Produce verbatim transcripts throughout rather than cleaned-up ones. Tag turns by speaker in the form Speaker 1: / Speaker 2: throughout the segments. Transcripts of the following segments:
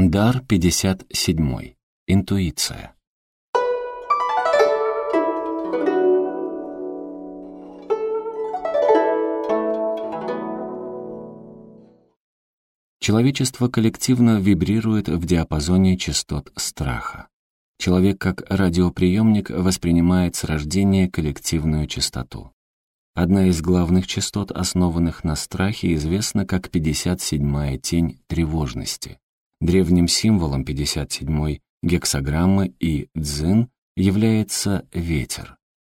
Speaker 1: Дар пятьдесят семь. Интуиция. Человечество коллективно вибрирует в диапазоне частот страха. Человек как радиоприемник воспринимает с рождения коллективную частоту. Одна из главных частот, основанных на страхе, известна как пятьдесят седьмая тень тревожности. Древним символом пятьдесят седьмой гексаграммы и дзин является ветер.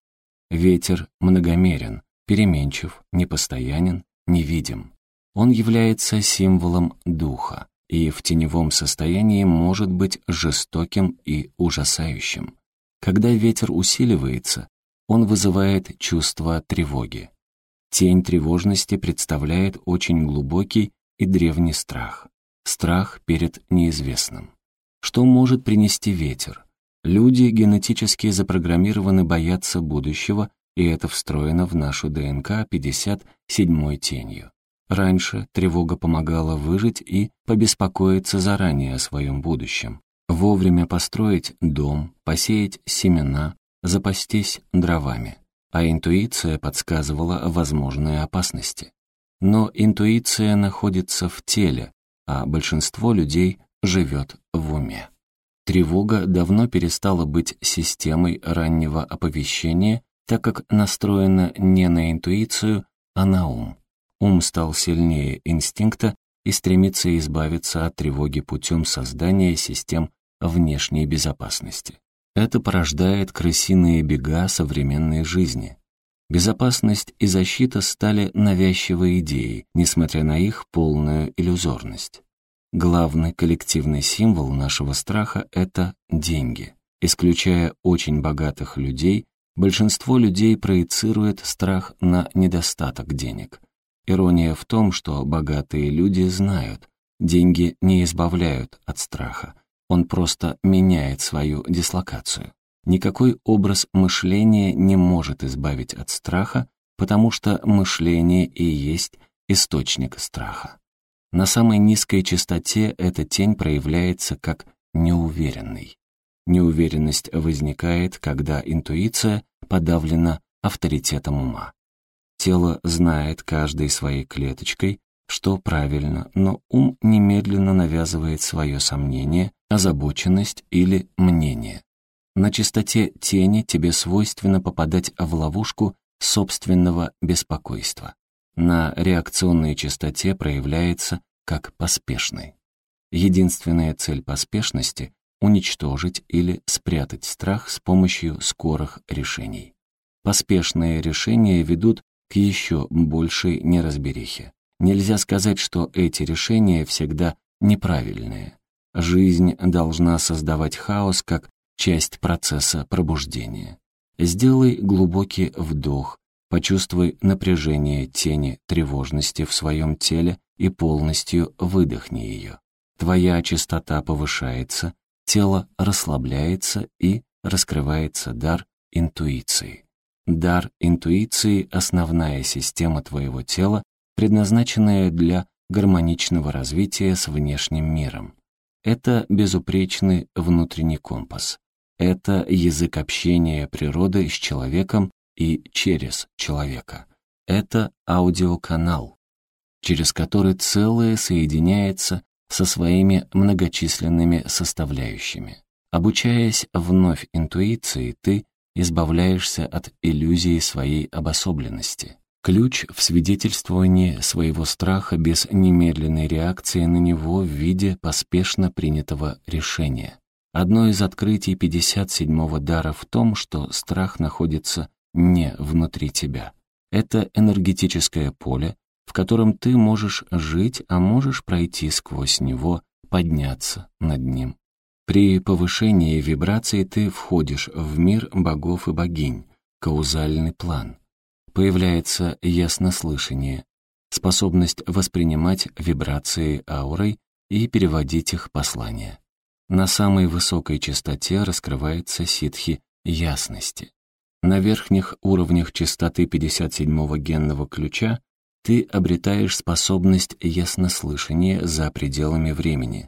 Speaker 1: Ветер многомерен, переменчив, непостоянен, невидим. Он является символом духа и в теневом состоянии может быть жестоким и ужасающим. Когда ветер усиливается, он вызывает чувство тревоги. Тень тревожности представляет очень глубокий и древний страх. Страх перед неизвестным. Что может принести ветер? Люди генетически запрограммированы бояться будущего, и это встроено в нашу ДНК пятьдесят седьмой тенью. Раньше тревога помогала выжить и побеспокоиться заранее о своем будущем, вовремя построить дом, посеять семена, запастись дровами. А интуиция подсказывала возможные опасности. Но интуиция находится в теле, а большинство людей живет в уме. Тревога давно перестала быть системой раннего оповещения, так как настроена не на интуицию, а на ум. Ум стал сильнее инстинкта и стремится избавиться от тревоги путем создания систем внешней безопасности. Это порождает крысиные бега современной жизни. Безопасность и защита стали навязчивой идеей, несмотря на их полную иллюзорность. Главный коллективный символ нашего страха — это деньги. Исключая очень богатых людей, большинство людей проецирует страх на недостаток денег. Ирония в том, что богатые люди знают, деньги не избавляют от страха, он просто меняет свою дислокацию. Никакой образ мышления не может избавить от страха, потому что мышление и есть источник страха. На самой низкой частоте эта тень проявляется как неуверенный. Неуверенность возникает, когда интуиция подавлена авторитетом ума. Тело знает каждой своей клеточкой, что правильно, но ум немедленно навязывает свое сомнение, озабоченность или мнение. На частоте тени тебе свойственно попадать в ловушку собственного беспокойства. На реакционной частоте проявляется как поспешный. Единственная цель поспешности — уничтожить или спрятать страх с помощью скорых решений. Поспешные решения ведут к еще большей неразберихе. Нельзя сказать, что эти решения всегда неправильные. Жизнь должна создавать хаос как часть процесса пробуждения. Сделай глубокий вдох, почувствуй напряжение тени тревожности в своем теле и полностью выдохни ее. Твоя частота повышается, тело расслабляется и раскрывается дар интуиции. Дар интуиции — основная система твоего тела, предназначенная для гармоничного развития с внешним миром. Это безупречный внутренний компас. Это язык общения природы с человеком и через человека. Это аудиоканал, через который целое соединяется со своими многочисленными составляющими. Обучаясь вновь интуиции, ты избавляешься от иллюзии своей обособленности. Ключ в свидетельствовании своего страха без немедленной реакции на него в виде поспешно принятого решения. Одно из открытий пятьдесят седьмого дара в том, что страх находится не внутри тебя. Это энергетическое поле, в котором ты можешь жить, а можешь пройти сквозь него, подняться над ним. При повышении вибраций ты входишь в мир богов и богинь, каузальный план. Появляется яснослышание, способность воспринимать вибрации аурой и переводить их послания. На самой высокой частоте раскрывается ситхи ясности. На верхних уровнях частоты пятьдесят седьмого генного ключа ты обретаешь способность яснослышания за пределами времени.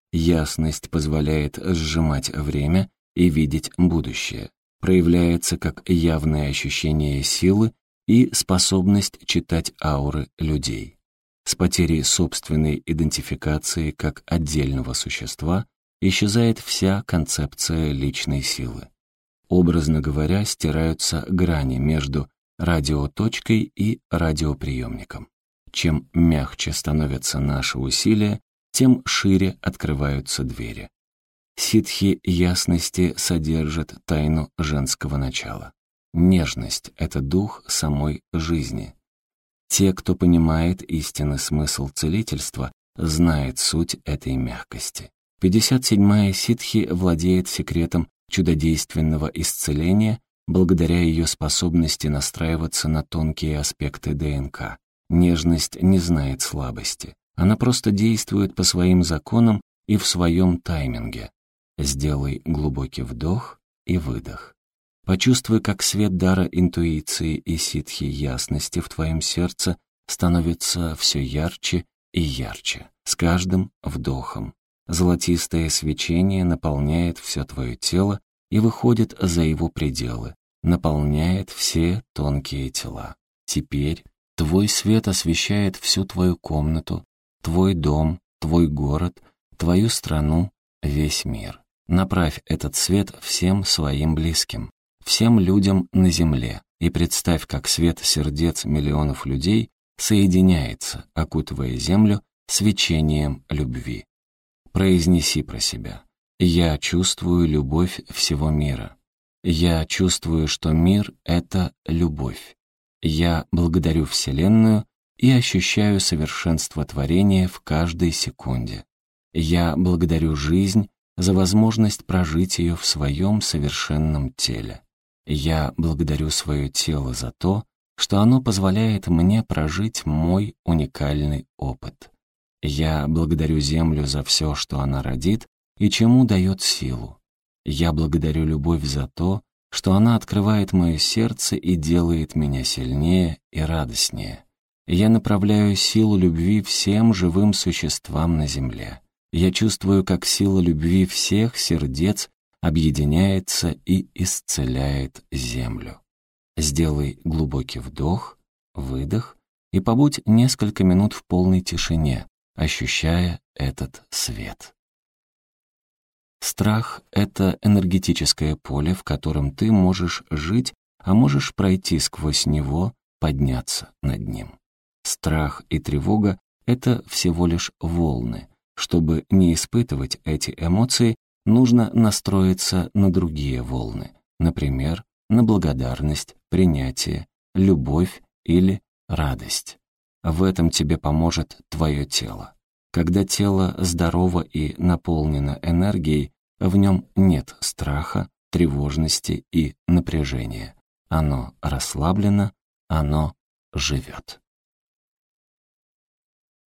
Speaker 1: Ясность позволяет сжимать время и видеть будущее. Проявляется как явное ощущение силы и способность читать ауры людей. С потерей собственной идентификации как отдельного существа исчезает вся концепция личной силы. Образно говоря, стираются грани между радиоточкой и радиоприемником. Чем мягче становятся наши усилия, тем шире открываются двери. Ситхи ясности содержат тайну женского начала. Нежность — это дух самой жизни. Те, кто понимает истинный смысл целительства, знает суть этой мягкости. пятьдесят седьмая ситхи владеет секретом чудодейственного исцеления благодаря ее способности настраиваться на тонкие аспекты ДНК. Нежность не знает слабости. Она просто действует по своим законам и в своем тайминге. Сделай глубокий вдох и выдох. Почувствуй, как свет дара интуиции и ситхи ясности в твоем сердце становится все ярче и ярче с каждым вдохом. Золотистое свечение наполняет все твое тело и выходит за его пределы, наполняет все тонкие тела. Теперь твой свет освещает всю твою комнату, твой дом, твой город, твою страну, весь мир. Направь этот свет всем своим близким, всем людям на земле, и представь, как свет сердец миллионов людей соединяется, окутывая землю свечением любви. Произнеси про себя: «Я чувствую любовь всего мира. Я чувствую, что мир — это любовь. Я благодарю Вселенную и ощущаю совершенство творения в каждой секунде. Я благодарю жизнь за возможность прожить ее в своем совершенном теле. Я благодарю свое тело за то, что оно позволяет мне прожить мой уникальный опыт. Я благодарю Землю за все, что она родит и чему дает силу. Я благодарю любовь за то, что она открывает мое сердце и делает меня сильнее и радостнее. Я направляю силу любви всем живым существам на Земле. Я чувствую, как сила любви всех сердец объединяется и исцеляет Землю. Сделай глубокий вдох, выдох и побудь несколько минут в полной тишине, ощущая этот свет. Страх — это энергетическое поле, в котором ты можешь жить, а можешь пройти сквозь него, подняться над ним. Страх и тревога — это всего лишь волны. Чтобы не испытывать эти эмоции, нужно настроиться на другие волны, например, на благодарность, принятие, любовь или радость. В этом тебе поможет твое тело. Когда тело здорово и наполнено энергией, в нем нет страха, тревожности и напряжения. Оно расслаблено, оно живет.